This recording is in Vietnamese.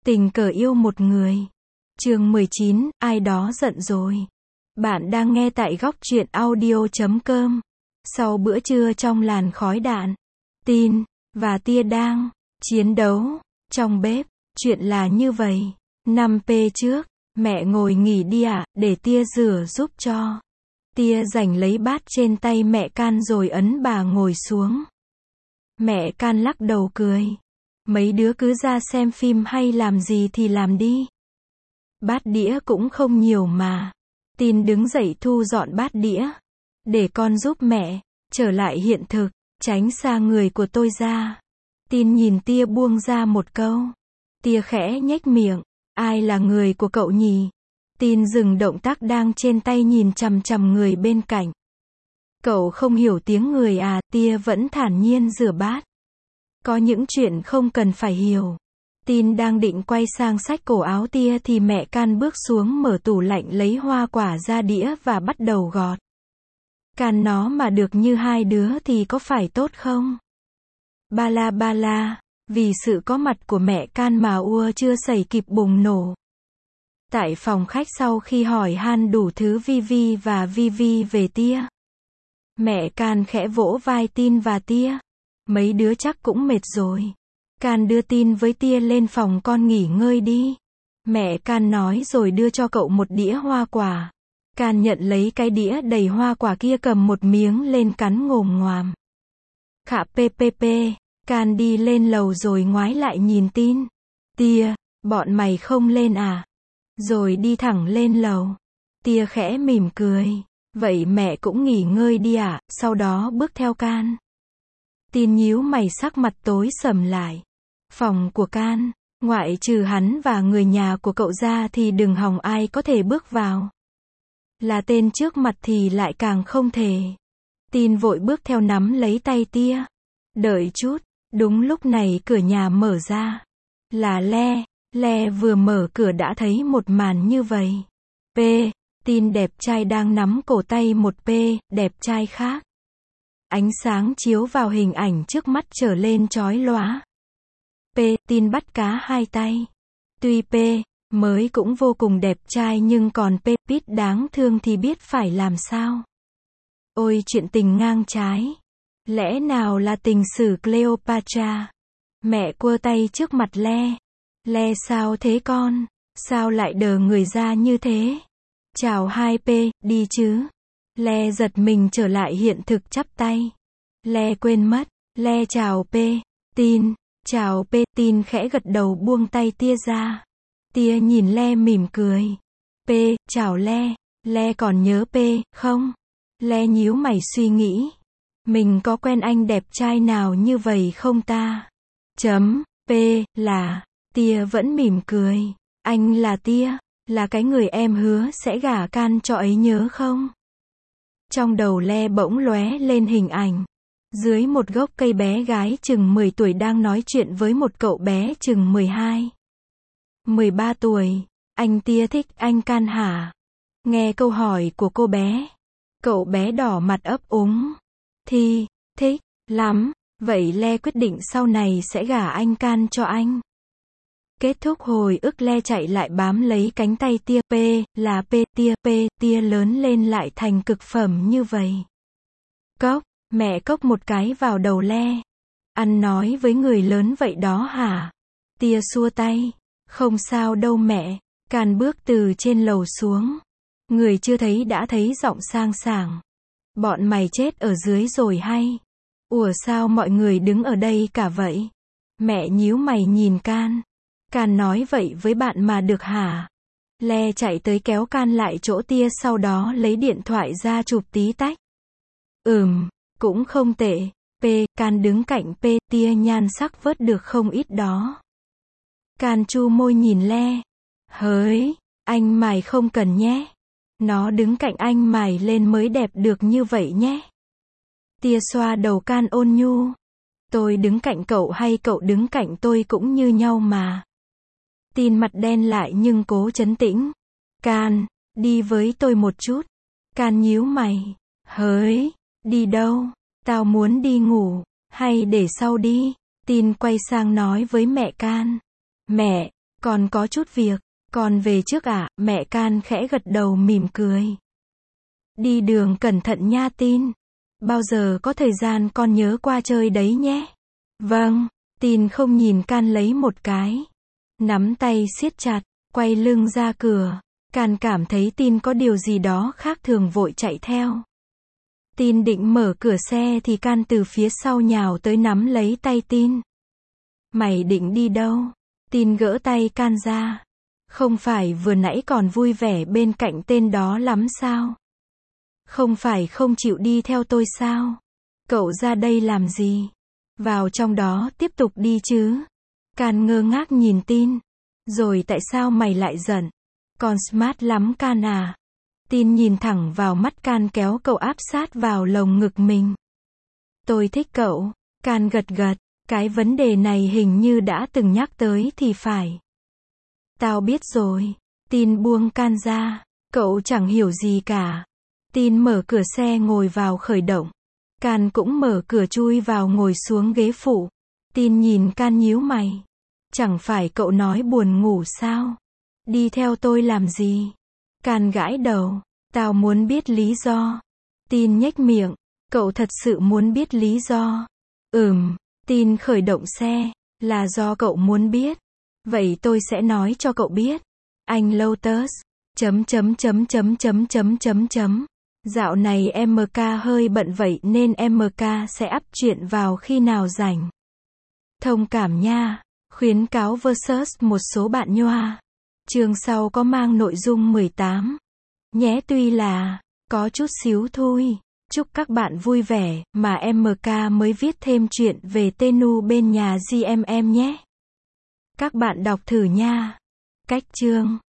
Tình cờ yêu một người. Chương 19, ai đó giận rồi. Bạn đang nghe tại góc truyện audio.com. Sau bữa trưa trong làn khói đạn, Tin và Tia đang chiến đấu trong bếp. Chuyện là như vậy. 5p trước, mẹ ngồi nghỉ đi ạ, để Tia rửa giúp cho. Tia giành lấy bát trên tay mẹ Can rồi ấn bà ngồi xuống. Mẹ Can lắc đầu cười. Mấy đứa cứ ra xem phim hay làm gì thì làm đi. Bát đĩa cũng không nhiều mà. Tin đứng dậy thu dọn bát đĩa. Để con giúp mẹ, trở lại hiện thực, tránh xa người của tôi ra. Tin nhìn Tia buông ra một câu. Tia khẽ nhếch miệng. Ai là người của cậu nhỉ? Tin dừng động tác đang trên tay nhìn chằm chằm người bên cạnh. Cậu không hiểu tiếng người à? Tia vẫn thản nhiên rửa bát. Có những chuyện không cần phải hiểu. Tin đang định quay sang xách cổ áo Tia thì mẹ Can bước xuống mở tủ lạnh lấy hoa quả ra đĩa và bắt đầu gọt. Can nó mà được như hai đứa thì có phải tốt không? Ba la, vì sự có mặt của mẹ Can mà ua chưa xảy kịp bùng nổ. Tại phòng khách sau khi hỏi han đủ thứ Vivi và Vivi về Tia, mẹ Can khẽ vỗ vai Tin và Tia. Mấy đứa chắc cũng mệt rồi. Can đưa Tin với Tia lên phòng con nghỉ ngơi đi. Mẹ Can nói rồi đưa cho cậu một đĩa hoa quả. Can nhận lấy cái đĩa đầy hoa quả kia cầm một miếng lên cắn ngồm ngoàm. Khạ ppp. Can đi lên lầu rồi ngoái lại nhìn Tin. Tia, bọn mày không lên à? Rồi đi thẳng lên lầu. Tia khẽ mỉm cười. Vậy mẹ cũng nghỉ ngơi đi ạ, sau đó bước theo Can. Tin nhíu mày sắc mặt tối sầm lại. Phòng của Can, ngoại trừ hắn và người nhà của cậu ra thì đừng hòng ai có thể bước vào. Là tên trước mặt thì lại càng không thể. Tin vội bước theo nắm lấy tay Tia. Đợi chút, đúng lúc này cửa nhà mở ra. Là Le vừa mở cửa đã thấy một màn như vậy. P, Tin đẹp trai đang nắm cổ tay một P, đẹp trai khác. Ánh sáng chiếu vào hình ảnh trước mắt trở lên chói lóa. P, Tin bắt cá hai tay. Tuy P mới cũng vô cùng đẹp trai nhưng còn P Pít đáng thương thì biết phải làm sao. Ôi chuyện tình ngang trái. Lẽ nào là tình sử Cleopatra? Mẹ quơ tay trước mặt Le sao thế con? Sao lại đờ người ra như thế? Chào hai P, đi chứ? Le giật mình trở lại hiện thực chắp tay. Le quên mất. Le chào P. Tin. Chào P. Tin khẽ gật đầu buông tay Tia ra. Tia nhìn Le mỉm cười. P. Chào Le. Le còn nhớ P, không? Le nhíu mày suy nghĩ. Mình có quen anh đẹp trai nào như vậy không ta? P. Là. Tia vẫn mỉm cười. Anh là Tia. Là cái người em hứa sẽ gả Can cho ấy nhớ không? Trong đầu Le bỗng lóe lên hình ảnh. Dưới một gốc cây bé gái chừng 10 tuổi đang nói chuyện với một cậu bé chừng 12, 13 tuổi. Anh Tia thích anh Can hả? Nghe câu hỏi của cô bé, cậu bé đỏ mặt ấp úng. Thì, thích lắm. Vậy Le quyết định sau này sẽ gả anh Can cho anh. Kết thúc hồi ức Le chạy lại bám lấy cánh tay Tia. P, là P, Tia lớn lên lại thành cực phẩm như vậy. Cốc, mẹ cốc một cái vào đầu Le. Ăn nói với người lớn vậy đó hả? Tia xua tay. Không sao đâu mẹ. Can bước từ trên lầu xuống. Người chưa thấy đã thấy giọng sang sảng. Bọn mày chết ở dưới rồi hay? Ủa sao mọi người đứng ở đây cả vậy? Mẹ nhíu mày nhìn Can. Can nói vậy với bạn mà được hả? Le chạy tới kéo Can lại chỗ Tia sau đó lấy điện thoại ra chụp tí tách. Cũng không tệ. P, Can đứng cạnh P, Tia nhan sắc vớt được không ít đó. Can chu môi nhìn Le. Hỡi, anh mài không cần nhé. Nó đứng cạnh anh mài lên mới đẹp được như vậy nhé. Tia xoa đầu Can ôn nhu. Tôi đứng cạnh cậu hay cậu đứng cạnh tôi cũng như nhau mà. Tin mặt đen lại nhưng cố trấn tĩnh. Can, đi với tôi một chút. Can nhíu mày. Hỡi, đi đâu? Tao muốn đi ngủ. Hay để sau đi? Tin quay sang nói với mẹ Can. Mẹ, Con có chút việc, con về trước ạ, mẹ Can khẽ gật đầu mỉm cười. Đi đường cẩn thận nha Tin. Bao giờ có thời gian con nhớ qua chơi đấy nhé. Vâng, Tin không nhìn Can lấy một cái. Nắm tay siết chặt, quay lưng ra cửa. Can cảm thấy Tin có điều gì đó khác thường vội chạy theo. Tin định mở cửa xe thì Can từ phía sau nhào tới nắm lấy tay Tin. Mày định đi đâu? Tin gỡ tay Can ra. Không phải vừa nãy còn vui vẻ bên cạnh tên đó lắm sao? Không phải không chịu đi theo tôi sao? Cậu ra đây làm gì? Vào trong đó tiếp tục đi chứ. Can ngơ ngác nhìn Tin. Rồi tại sao mày lại giận? Con smart lắm Can à. Tin nhìn thẳng vào mắt Can kéo cậu áp sát vào lồng ngực mình. Tôi thích cậu. Can gật gật. Cái vấn đề này hình như đã từng nhắc tới thì phải. Tao biết rồi. Tin buông Can ra. Cậu chẳng hiểu gì cả. Tin mở cửa xe ngồi vào khởi động. Can cũng mở cửa chui vào ngồi xuống ghế phụ. Tin nhìn Can nhíu mày. Chẳng phải cậu nói buồn ngủ sao? Đi theo tôi làm gì? Can gãi đầu. Tao muốn biết lý do. Tin nhếch miệng. Cậu thật sự muốn biết lý do? Tin khởi động xe. Là do cậu muốn biết. Vậy tôi sẽ nói cho cậu biết. Anh Lotus. Dạo này MK hơi bận vậy nên MK sẽ up chuyện vào khi nào rảnh. Thông cảm nha. Khuyến cáo versus một số bạn nhoa. Chương sau có mang nội dung 18. Nhé tuy là có chút xíu thôi. Chúc các bạn vui vẻ, mà MK mới viết thêm chuyện về Tenu bên nhà GMM nhé. Các bạn đọc thử nha. Cách chương